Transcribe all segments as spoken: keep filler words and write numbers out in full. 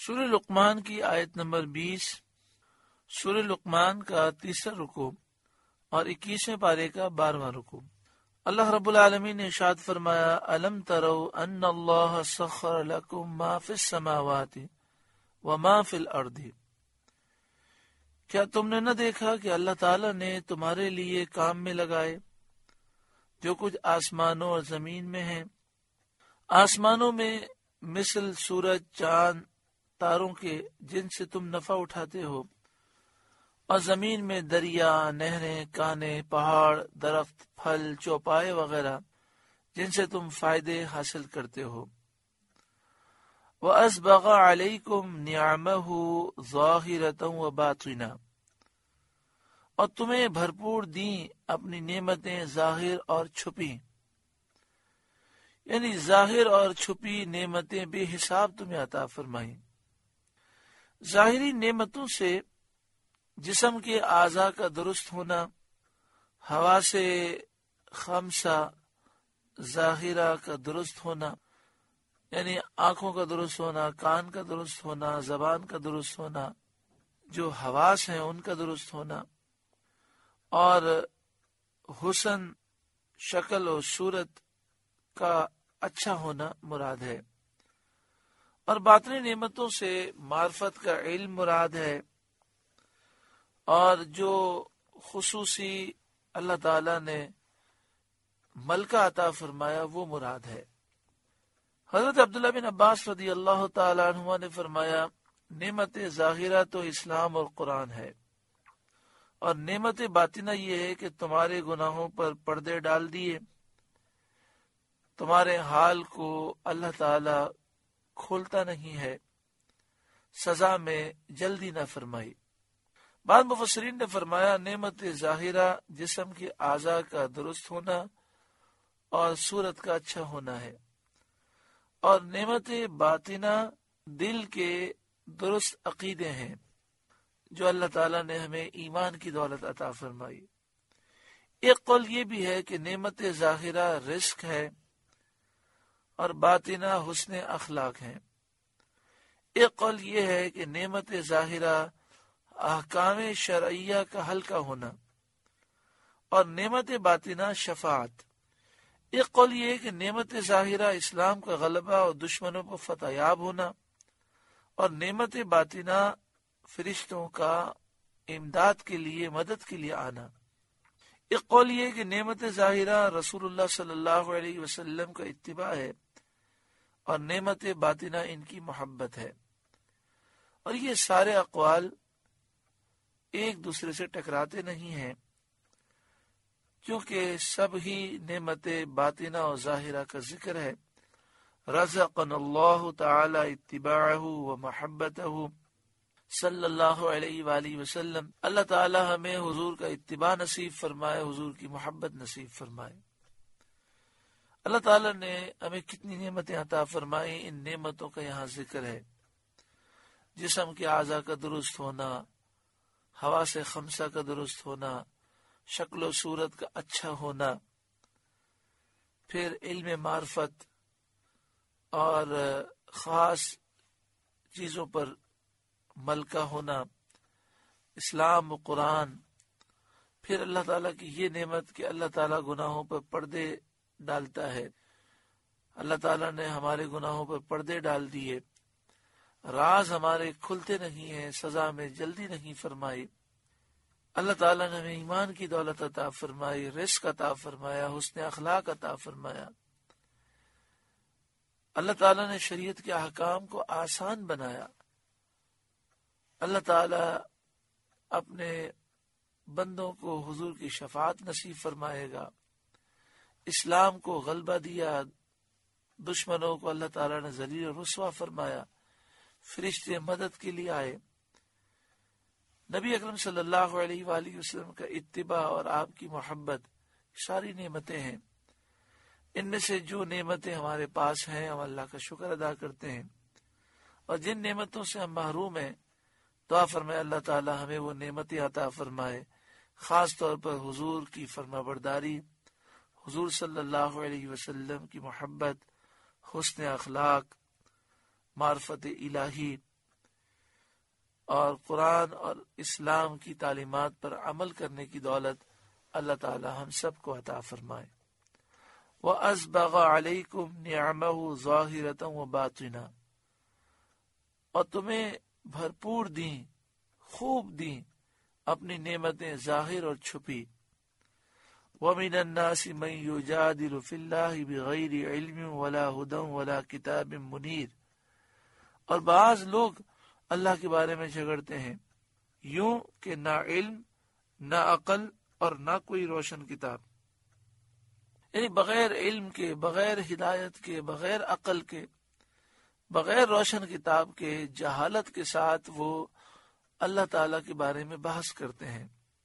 سورہ لقمان کی آیت نمبر بیس، سورہ لقمان کا تیسرا رکوع اور اکیسویں پارے کا بارہواں رکوع۔ اللہ رب العالمین نے ارشاد فرمایا، الم تروا ان اللہ سخر لکم ما فی السماوات وما فی الارض، کیا تم نے نہ دیکھا کہ اللہ تعالیٰ نے تمہارے لیے کام میں لگائے جو کچھ آسمانوں اور زمین میں ہیں۔ آسمانوں میں مثل سورج، چاند، تاروں کے جن سے تم نفع اٹھاتے ہو، اور زمین میں دریا، نہریں، کانے، پہاڑ، درخت، پھل، چوپائے وغیرہ جن سے تم فائدے حاصل کرتے ہو۔ وَأَسْبَغَ عَلَيْكُمْ نِعَمَهُ ظَاهِرَةً وَبَاطِنَةً، اور تمہیں بھرپور دیں اپنی نعمتیں ظاہر اور چھپی، یعنی ظاہر اور چھپی نعمتیں بے حساب تمہیں عطا فرمائیں۔ ظاہری نعمتوں سے جسم کے اعضاء کا درست ہونا، حواس خمسہ ظاہرہ کا درست ہونا، یعنی آنکھوں کا درست ہونا، کان کا درست ہونا، زبان کا درست ہونا، جو حواس ہیں ان کا درست ہونا، اور حسن شکل و صورت کا اچھا ہونا مراد ہے، اور باطنی نعمتوں سے معرفت کا علم مراد ہے، اور جو خصوصی اللہ تعالی نے ملکہ عطا فرمایا وہ مراد ہے۔ حضرت عبداللہ بن عباس رضی اللہ تعالی عنہما نے فرمایا، نعمت ظاہرہ تو اسلام اور قرآن ہے، اور نعمت باطنہ یہ ہے کہ تمہارے گناہوں پر پردے ڈال دیے، تمہارے حال کو اللہ تعالی کھولتا نہیں ہے، سزا میں جلدی نہ فرمائی۔ بعض مفسرین نے فرمایا، نعمت ظاہرہ جسم کے اعضاء کا درست ہونا اور صورت کا اچھا ہونا ہے، اور نعمت باطنہ دل کے درست عقیدے ہیں جو اللہ تعالیٰ نے ہمیں ایمان کی دولت عطا فرمائی۔ ایک قول یہ بھی ہے کہ نعمت ظاہرہ رزق ہے اور باطنہ حسن اخلاق ہیں۔ ایک قول یہ ہے کہ نعمت ظاہرہ احکام شرعیہ کا ہلکا ہونا، اور نعمت باطنہ شفاعت۔ ایک قول یہ ہے کہ نعمت ظاہرہ اسلام کا غلبہ اور دشمنوں پر فتح یاب ہونا، اور نعمت باطنہ فرشتوں کا امداد کے لیے، مدد کے لیے آنا۔ ایک قول یہ ہے کہ نعمت ظاہرہ رسول اللہ صلی اللہ علیہ وسلم کا اتباع ہے، اور نعمت باطنہ ان کی محبت ہے۔ اور یہ سارے اقوال ایک دوسرے سے ٹکراتے نہیں ہیں، کیونکہ سب ہی نعمت باطنہ اور ظاہرہ کا ذکر ہے۔ رزقنا اللہ تعالی اتباعہ و محبتہ صلی اللہ علیہ وآلہ وسلم، اللہ تعالی ہمیں حضور کا اتباع نصیب فرمائے، حضور کی محبت نصیب فرمائے۔ اللہ تعالی نے ہمیں کتنی نعمتیں عطا فرمائی، ان نعمتوں کا یہاں ذکر ہے۔ جسم کے اعضاء کا درست ہونا، حواس خمسہ کا درست ہونا، شکل و صورت کا اچھا ہونا، پھر علم معرفت اور خاص چیزوں پر ملکہ ہونا، اسلام و قرآن، پھر اللہ تعالیٰ کی یہ نعمت کہ اللہ تعالیٰ گناہوں پر پردے ڈالتا ہے۔ اللہ تعالیٰ نے ہمارے گناہوں پر پردے ڈال دیے، راز ہمارے کھلتے نہیں ہیں، سزا میں جلدی نہیں فرمائی۔ اللہ تعالیٰ نے ہمیں ایمان کی دولت عطا فرمائی، رزق عطا فرمایا، حسن اخلاق عطا فرمایا۔ اللہ تعالیٰ نے شریعت کے احکام کو آسان بنایا۔ اللہ تعالیٰ اپنے بندوں کو حضور کی شفاعت نصیب فرمائے گا، اسلام کو غلبہ دیا، دشمنوں کو اللہ تعالیٰ نے ذلیل و رسوا فرمایا، فرشتے مدد کے لیے آئے۔ نبی اکرم صلی اللہ علیہ وآلہ وسلم کا اتباع اور آپ کی محبت ساری نعمتیں ہیں۔ ان میں سے جو نعمتیں ہمارے پاس ہیں ہم اللہ کا شکر ادا کرتے ہیں، اور جن نعمتوں سے ہم محروم ہیں دعا فرمائے اللہ تعالی ہمیں وہ نعمتیں عطا فرمائے، خاص طور پر حضور کی فرما برداری، حضور صلی اللہ علیہ وسلم کی محبت، حسن اخلاق، معرفت الہی، اور قرآن اور اسلام کی تعلیمات پر عمل کرنے کی دولت اللہ تعالی ہم سب کو عطا فرمائے۔ وَأَسْبَغَ عَلَيْكُمْ نِعْمَهُ ظَاهِرَةً وَبَاطِنًا، اور تمہیں بھرپور دیں، خوب دیں اپنی نعمتیں ظاہر اور چھپی۔ وَمِنَ النَّاسِ مَن يُجَادِلُ فِي اللَّهِ بِغَيْرِ عِلْمٍ وَلَا هُدًى وَلَا كِتَابٍ مُنِيرٍ، اور بعض لوگ اللہ کے بارے میں جھگڑتے ہیں یوں کہ نہ علم، نہ عقل اور نہ کوئی روشن کتاب، یعنی بغیر علم کے، بغیر ہدایت کے، بغیر عقل کے، بغیر روشن کتاب کے، جہالت کے ساتھ وہ اللہ تعالیٰ کے بارے میں بحث کرتے ہیں۔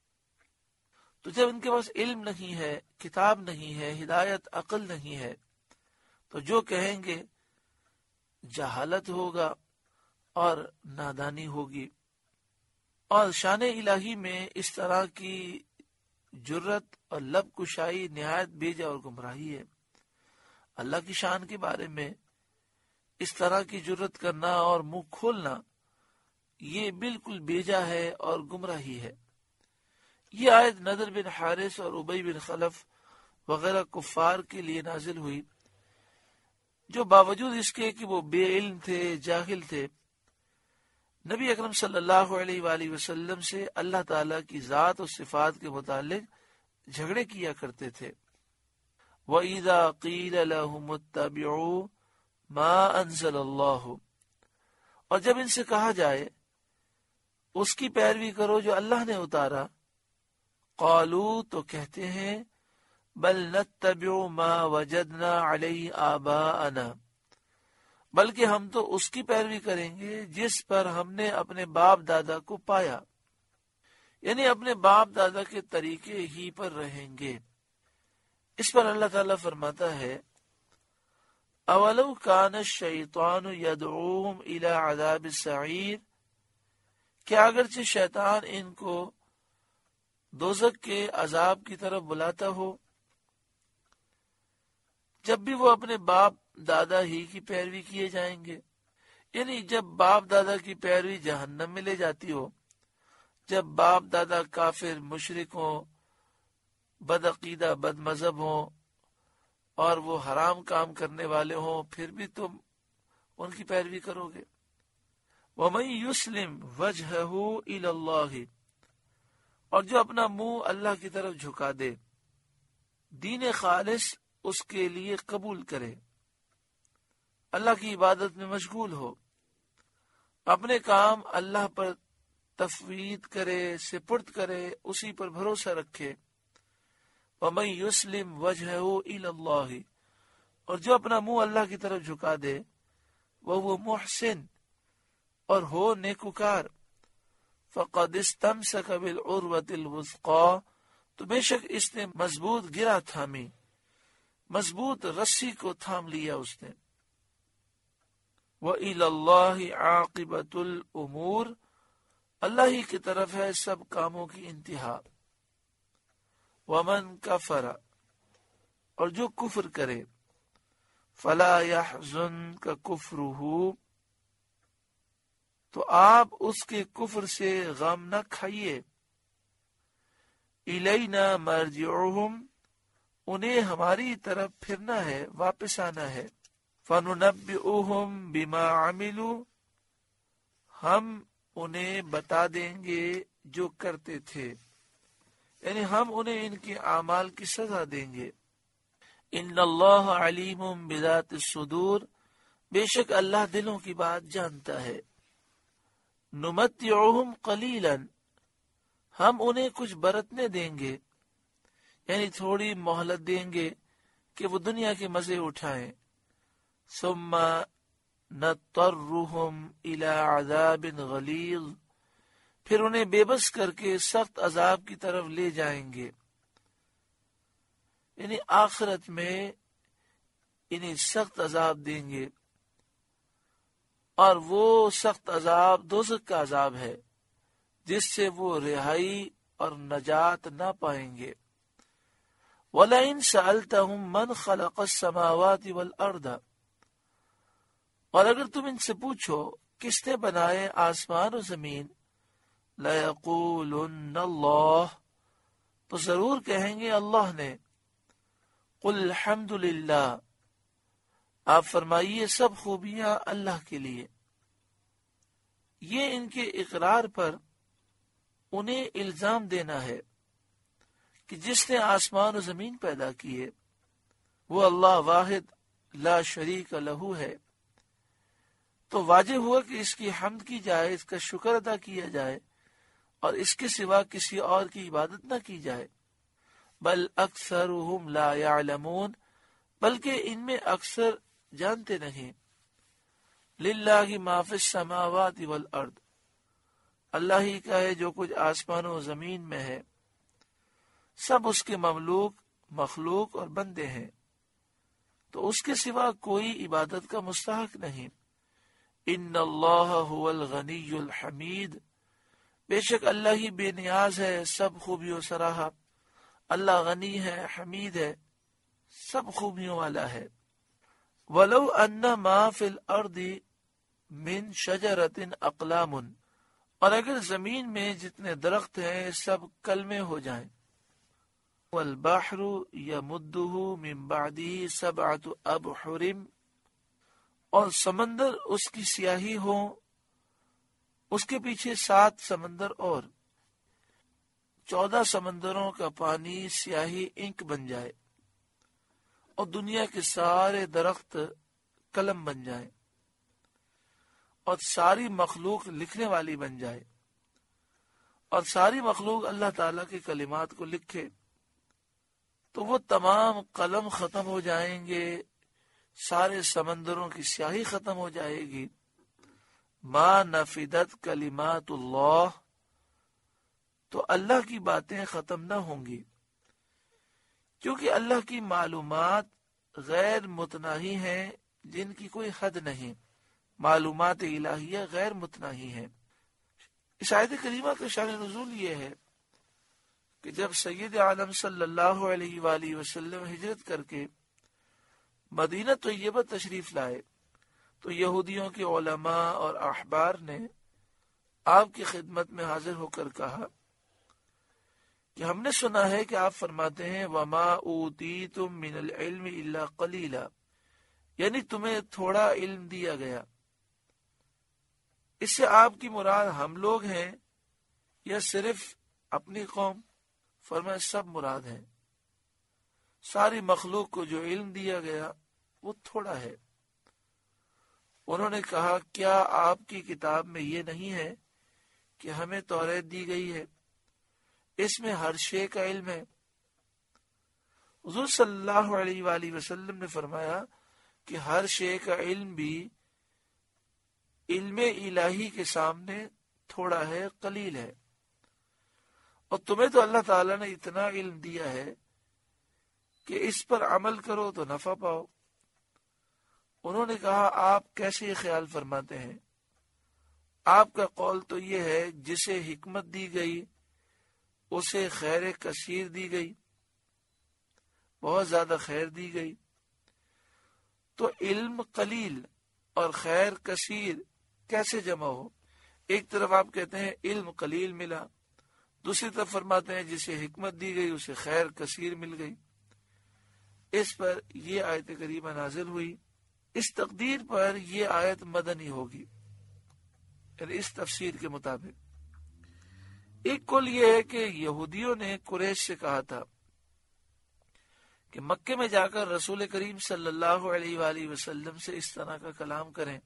تو جب ان کے پاس علم نہیں ہے، کتاب نہیں ہے، ہدایت، عقل نہیں ہے، تو جو کہیں گے جہالت ہوگا اور نادانی ہوگی۔ اور شان الہی میں اس طرح کی جرت اور لب کشائی نہایت بیجا اور گمراہی ہے۔ اللہ کی شان کے بارے میں اس طرح کی جرت کرنا اور منہ کھولنا یہ بالکل بیجا ہے اور گمراہی ہے۔ یہ آیت نضر بن حارث اور ابی بن خلف وغیرہ کفار کے لیے نازل ہوئی، جو باوجود اس کے کہ وہ بے علم تھے، جاہل تھے، نبی اکرم صلی اللہ علیہ وآلہ وسلم سے اللہ تعالیٰ کی ذات اور صفات کے متعلق جھگڑے کیا کرتے تھے۔ وَإِذَا قِيلَ لَهُمُ اتَّبِعُوا مَا أَنزَلَ اللَّهُ، اور جب ان سے کہا جائے اس کی پیروی کرو جو اللہ نے اتارا، قالوا، تو کہتے ہیں، بل نتبع ما وجدنا علیہ آباءنا، بلکہ ہم تو اس کی پیروی کریں گے جس پر ہم نے اپنے باپ دادا کو پایا، یعنی اپنے باپ دادا کے طریقے ہی پر رہیں گے۔ اس پر اللہ تعالیٰ فرماتا ہے، اولو کان الشیطان یدعوہم الی عذاب السعیر، کیا اگرچہ شیطان ان کو دوزخ کے عذاب کی طرف بلاتا ہو، جب بھی وہ اپنے باپ دادا ہی کی پیروی کیے جائیں گے، یعنی جب باپ دادا کی پیروی جہنم میں لے جاتی ہو، جب باپ دادا کافر، مشرک ہوں، بدعقیدہ، بد مذہب ہوں اور وہ حرام کام کرنے والے ہوں، پھر بھی تم ان کی پیروی کرو گے۔ وَمَن يُسْلِمْ وَجْهَهُ إِلَى اللَّهِ، اور جو اپنا منہ اللہ کی طرف جھکا دے، دین خالص اس کے لیے قبول کرے، اللہ کی عبادت میں مشغول ہو، اپنے کام اللہ پر تفویض کرے، سپرد کرے، اسی پر بھروسہ رکھے۔ وَمَن يُسْلِمْ وَجْهَهُ إِلَى اللَّهِ، اور جو اپنا منہ اللہ کی طرف جھکا دے، وَهُوَ مُحْسِن، اور ہو نیکوکار، فَقَدْ اسْتَمْسَكَ بِالْعُرْوَةِ الْوُثْقَى، تو بے شک اس نے مضبوط گرہ تھامی، مضبوط رسی کو تھام لیا اس نے۔ وَإِلَى اللَّهِ عَاقِبَةُ الْأُمُورِ، اللہ ہی کی طرف ہے سب کاموں کی انتہا۔ وَمَن كَفَرَ، اور جو کفر کرے، فَلَا يَحْزُنْكَ كُفْرُهُ، تو آپ اس کے کفر سے غم نہ کھائیے۔ الینا مرجعہم، انہیں ہماری طرف پھرنا ہے، واپس آنا ہے۔ فننبئہم بما عملوا، ہم انہیں بتا دیں گے جو کرتے تھے، یعنی ہم انہیں ان کے اعمال کی سزا دیں گے۔ ان اللہ علیم بذات الصدور، بے شک اللہ دلوں کی بات جانتا ہے۔ نمتعہم قلیلا، ہم انہیں کچھ برتنے دیں گے، یعنی تھوڑی مہلت دیں گے کہ وہ دنیا کے مزے اٹھائیں۔ ثم نضطرہم الی عذاب غلیظ، پھر انہیں بے بس کر کے سخت عذاب کی طرف لے جائیں گے، یعنی آخرت میں انہیں سخت عذاب دیں گے، اور وہ سخت عذاب دوزخ کا عذاب ہے جس سے وہ رہائی اور نجات نہ پائیں گے۔ وَلَئِن سَأَلْتَهُم مَّنْ خَلَقَ السَّمَاوَاتِ وَالْأَرْضَ، اور اگر تم ان سے پوچھو کس نے بنائے آسمان و زمین؟ لَيَقُولُنَّ اللَّهُ، تو ضرور کہیں گے اللہ نے۔ قُلْ الْحَمْدُ لِلَّهِ، آپ فرمائیے سب خوبیاں اللہ کے لیے۔ یہ ان کے اقرار پر انہیں الزام دینا ہے کہ جس نے آسمان و زمین پیدا کیے وہ اللہ واحد لا شریک لہو ہے، تو واجب ہوا کہ اس کی حمد کی جائے، اس کا شکر ادا کیا جائے اور اس کے سوا کسی اور کی عبادت نہ کی جائے۔ بل اکثرهم لا يعلمون، بلکہ ان میں اکثر جانتے نہیں۔ للہ ما فی السماوات والارض، اللہ ہی کا ہے جو کچھ آسمانوں و زمین میں ہے، سب اس کے مملوک، مخلوق اور بندے ہیں، تو اس کے سوا کوئی عبادت کا مستحق نہیں۔ ان اللہ هو الغنی الحمید، بے شک اللہ ہی بے نیاز ہے، سب خوبیوں سراہا۔ اللہ غنی ہے، حمید ہے، سب خوبیوں والا ہے۔ وَلَوْ أَنَّ مَا فِي الْأَرْضِ مِن شَجَرَةٍ أَقْلَامٌ، اور اگر زمین میں جتنے درخت ہیں سب کلمے ہو جائیں۔ وَالْبَحْرُ يَمُدُّهُ مِن بَعْدِهِ سَبْعَةُ أَبْحُرٍ، اور سمندر اس کی سیاہی ہو، اس کے پیچھے سات سمندر اور چودہ سمندروں کا پانی سیاہی انک بن جائے، اور دنیا کے سارے درخت قلم بن جائیں، اور ساری مخلوق لکھنے والی بن جائے، اور ساری مخلوق اللہ تعالیٰ کے کلمات کو لکھے، تو وہ تمام قلم ختم ہو جائیں گے، سارے سمندروں کی سیاہی ختم ہو جائے گی۔ ما نفدت کلمات اللہ، تو اللہ کی باتیں ختم نہ ہوں گی، کیونکہ اللہ کی معلومات غیر متناہی ہیں جن کی کوئی حد نہیں، معلومات الہیہ غیر متناہی ہیں۔ اس آیت کریمہ کا شان نزول یہ ہے کہ جب سید عالم صلی اللہ علیہ وآلہ وسلم ہجرت کر کے مدینہ طیبہ تشریف لائے تو یہودیوں کے علماء اور احبار نے آپ کی خدمت میں حاضر ہو کر کہا کہ ہم نے سنا ہے کہ آپ فرماتے ہیں وَمَا أُوتِيتُم مِّنَ الْعِلْمِ إِلَّا قَلِيلًا، یعنی تمہیں تھوڑا علم دیا گیا۔ اس سے آپ کی مراد ہم لوگ ہیں یا صرف اپنی قوم؟ فرمایا سب مراد ہیں، ساری مخلوق کو جو علم دیا گیا وہ تھوڑا ہے۔ انہوں نے کہا کیا آپ کی کتاب میں یہ نہیں ہے کہ ہمیں توریت دی گئی ہے، اس میں ہر شے کا علم ہے؟ حضور صلی اللہ علیہ وآلہ وسلم نے فرمایا کہ ہر شے کا علم بھی علم الہی کے سامنے تھوڑا ہے، قلیل ہے، اور تمہیں تو اللہ تعالیٰ نے اتنا علم دیا ہے کہ اس پر عمل کرو تو نفع پاؤ۔ انہوں نے کہا آپ کیسے یہ خیال فرماتے ہیں؟ آپ کا قول تو یہ ہے جسے حکمت دی گئی اسے خیر کثیر دی گئی، بہت زیادہ خیر دی گئی، تو علم قلیل اور خیر کثیر کیسے جمع ہو؟ ایک طرف آپ کہتے ہیں علم قلیل ملا، دوسری طرف فرماتے ہیں جسے حکمت دی گئی اسے خیر کثیر مل گئی۔ اس پر یہ آیت کریمہ نازل ہوئی۔ اس تقدیر پر یہ آیت مدنی ہوگی، یعنی اس تفسیر کے مطابق۔ ایک قول یہ ہے کہ یہودیوں نے قریش سے کہا تھا کہ مکے میں جا کر رسول کریم صلی اللہ علیہ وآلہ وسلم سے اس طرح کا کلام کریں۔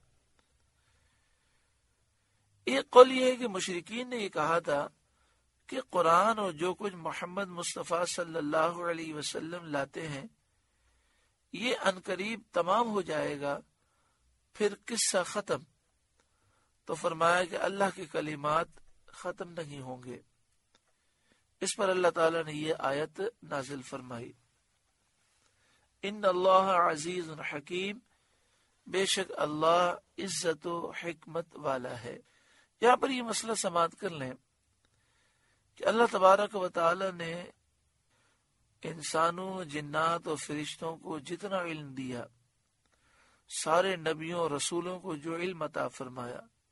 ایک قول یہ ہے کہ مشرکین نے یہ کہا تھا کہ قرآن اور جو کچھ محمد مصطفیٰ صلی اللہ علیہ وسلم لاتے ہیں یہ عنقریب تمام ہو جائے گا، پھر قصہ ختم۔ تو فرمایا کہ اللہ کے کلمات ختم نہیں ہوں گے۔ اس پر اللہ تعالیٰ نے یہ آیت نازل فرمائی، ان اللہ عزیز حکیم، بے شک اللہ عزت و حکمت والا ہے۔ یہاں پر یہ مسئلہ سماعت کر لیں کہ اللہ تبارک و تعالی نے انسانوں، جنات اور فرشتوں کو جتنا علم دیا، سارے نبیوں اور رسولوں کو جو علم عطا فرمایا،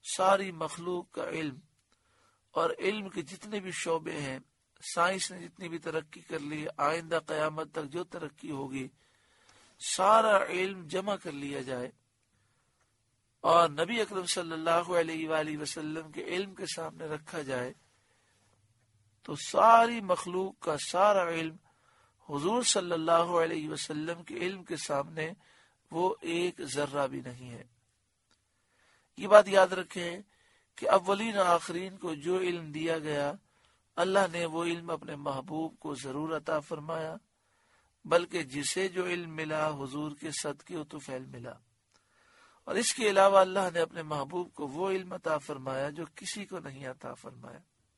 ساری مخلوق کا علم اور علم کے جتنے بھی شعبے ہیں، سائنس نے جتنی بھی ترقی کر لی، آئندہ قیامت تک جو ترقی ہوگی، سارا علم جمع کر لیا جائے اور نبی اکرم صلی اللہ علیہ وآلہ وسلم کے علم کے سامنے رکھا جائے تو ساری مخلوق کا سارا علم حضور صلی اللہ علیہ وسلم کے علم کے سامنے وہ ایک ذرہ بھی نہیں ہے۔ یہ بات یاد رکھیں کہ اولین و آخرین کو جو علم دیا گیا، اللہ نے وہ علم اپنے محبوب کو ضرور عطا فرمایا، بلکہ جسے جو علم ملا حضور کے صدقے و طفیل ملا، اور اس کے علاوہ اللہ نے اپنے محبوب کو وہ علم عطا فرمایا جو کسی کو نہیں عطا فرمایا۔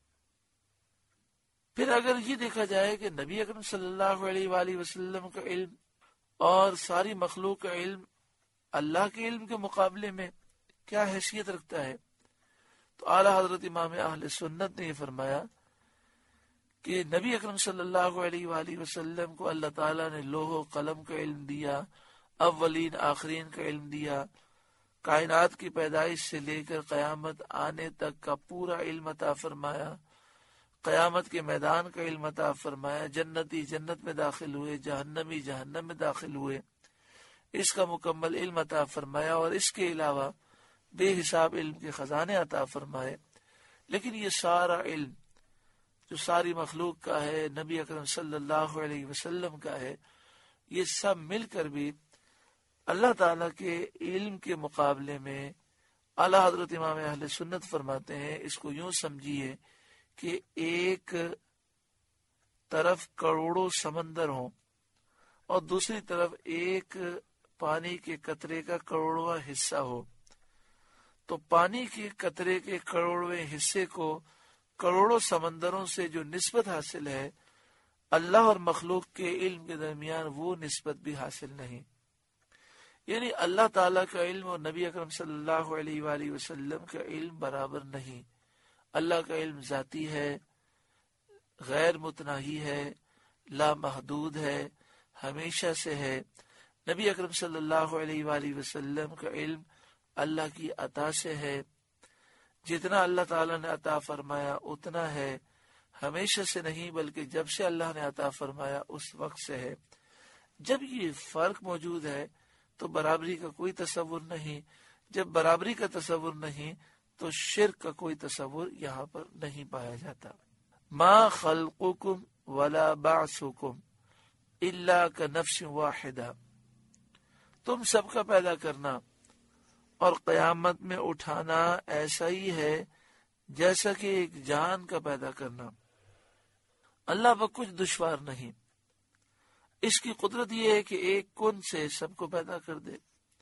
پھر اگر یہ دیکھا جائے کہ نبی اکرم صلی اللہ علیہ وآلہ وسلم کا علم اور ساری مخلوق کا علم اللہ کے علم کے مقابلے میں کیا حیثیت رکھتا ہے، تو اعلیٰ حضرت امام اہل سنت نے یہ فرمایا کہ نبی اکرم صلی اللہ علیہ وآلہ وسلم کو اللہ تعالیٰ نے لوح و قلم کا علم دیا، اولین آخرین کا علم دیا، کائنات کی پیدائش سے لے کر قیامت آنے تک کا پورا علم عطا فرمایا، قیامت کے میدان کا علم عطا فرمایا، جنتی جنت میں داخل ہوئے، جہنمی جہنم میں داخل ہوئے، اس کا مکمل علم عطا فرمایا، اور اس کے علاوہ بے حساب علم کے خزانے عطا فرمائے۔ لیکن یہ سارا علم جو ساری مخلوق کا ہے، نبی اکرم صلی اللہ علیہ وسلم کا ہے، یہ سب مل کر بھی اللہ تعالیٰ کے علم کے مقابلے میں اعلیٰ حضرت امام اہل سنت فرماتے ہیں، اس کو یوں سمجھیے کہ ایک طرف کروڑوں سمندر ہوں اور دوسری طرف ایک پانی کے قطرے کا کروڑواں حصہ ہو، تو پانی کے قطرے کے کروڑویں حصے کو کروڑوں سمندروں سے جو نسبت حاصل ہے، اللہ اور مخلوق کے علم کے درمیان وہ نسبت بھی حاصل نہیں۔ یعنی اللہ تعالیٰ کا علم اور نبی اکرم صلی اللہ علیہ وآلہ وسلم کا علم برابر نہیں۔ اللہ کا علم ذاتی ہے، غیر متناہی ہے، لامحدود ہے، ہمیشہ سے ہے۔ نبی اکرم صلی اللہ علیہ وآلہ وسلم کا علم اللہ کی عطا سے ہے، جتنا اللہ تعالیٰ نے عطا فرمایا اتنا ہے، ہمیشہ سے نہیں بلکہ جب سے اللہ نے عطا فرمایا اس وقت سے ہے۔ جب یہ فرق موجود ہے تو برابری کا کوئی تصور نہیں، جب برابری کا تصور نہیں تو شرک کا کوئی تصور یہاں پر نہیں پایا جاتا۔ ما خلقکم ولا بعثکم الا کنفس واحدہ، تم سب کا پیدا کرنا اور قیامت میں اٹھانا ایسا ہی ہے جیسا کہ ایک جان کا پیدا کرنا۔ اللہ پر کچھ دشوار نہیں، اس کی قدرت یہ ہے کہ ایک کن سے سب کو پیدا کر دے۔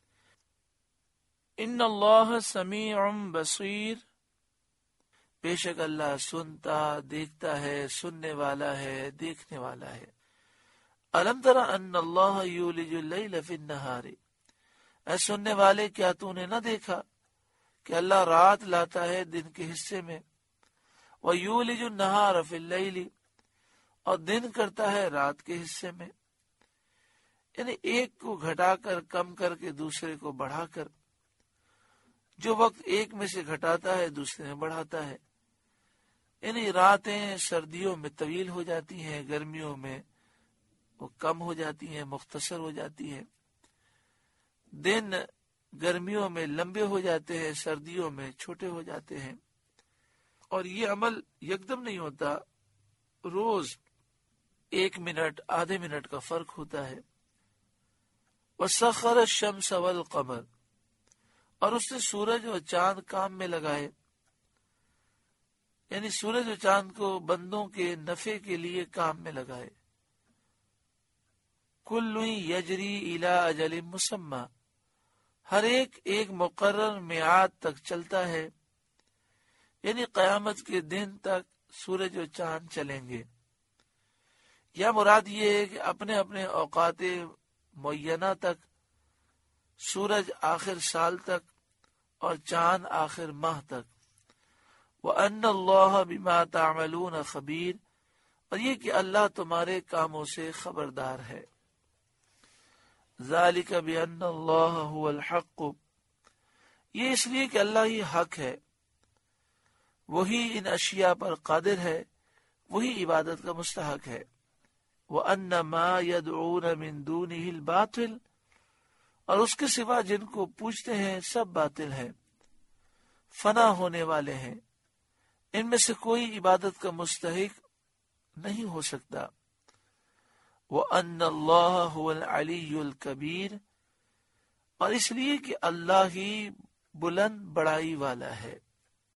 ان اللہ سمیع بصیر، بے شک اللہ سنتا دیکھتا ہے، سننے والا ہے، دیکھنے والا ہے۔ الم تر ان اللہ یولج اللیل فی النہار، اے سننے والے کیا تو نے نہ دیکھا کہ اللہ رات لاتا ہے دن کے حصے میں، وَيُولِجُ النَّهَارَ فِي اللَّيْلِ، اور دن کرتا ہے رات کے حصے میں، یعنی ایک کو گھٹا کر کم کر کے دوسرے کو بڑھا کر، جو وقت ایک میں سے گھٹاتا ہے دوسرے میں بڑھاتا ہے۔ یعنی راتیں سردیوں میں طویل ہو جاتی ہیں، گرمیوں میں وہ کم ہو جاتی ہیں، مختصر ہو جاتی ہیں۔ دن گرمیوں میں لمبے ہو جاتے ہیں، سردیوں میں چھوٹے ہو جاتے ہیں، اور یہ عمل یکدم نہیں ہوتا، روز ایک منٹ آدھے منٹ کا فرق ہوتا ہے۔ وَسَخَّرَ الشَّمْسَ وَالْقَمَرَ، اور اس نے سورج اور چاند کام میں لگائے، یعنی سورج اور چاند کو بندوں کے نفع کے لیے کام میں لگائے۔ كُلٌّ يَجْرِي إِلَىٰ أَجَلٍ مُّسَمًّى، ہر ایک ایک مقرر میعاد تک چلتا ہے، یعنی قیامت کے دن تک سورج اور چاند چلیں گے۔ یا مراد یہ ہے کہ اپنے اپنے اوقات معینہ تک، سورج آخر سال تک اور چاند آخر ماہ تک۔ وَأَنَّ اللَّهَ بِمَا تَعْمَلُونَ خَبِيرٌ، اور یہ کہ اللہ تمہارے کاموں سے خبردار ہے۔ ذَلِكَ بِأَنَّ اللَّهَ هُوَ الْحَقُّ، یہ اس لیے کہ اللہ ہی حق ہے، وہی ان اشیاء پر قادر ہے، وہی عبادت کا مستحق ہے۔ وَأَنَّ مَا يَدْعُونَ مِن دُونِهِ الْبَاطِلِ، اور اس کے سوا جن کو پوچھتے ہیں سب باطل ہیں، فنا ہونے والے ہیں، ان میں سے کوئی عبادت کا مستحق نہیں ہو سکتا۔ وَأَنَّ اللَّهَ هُوَ الْعَلِيُّ الْكَبِيرُ، اور اس لیے کہ اللہ ہی بلند بڑائی والا ہے۔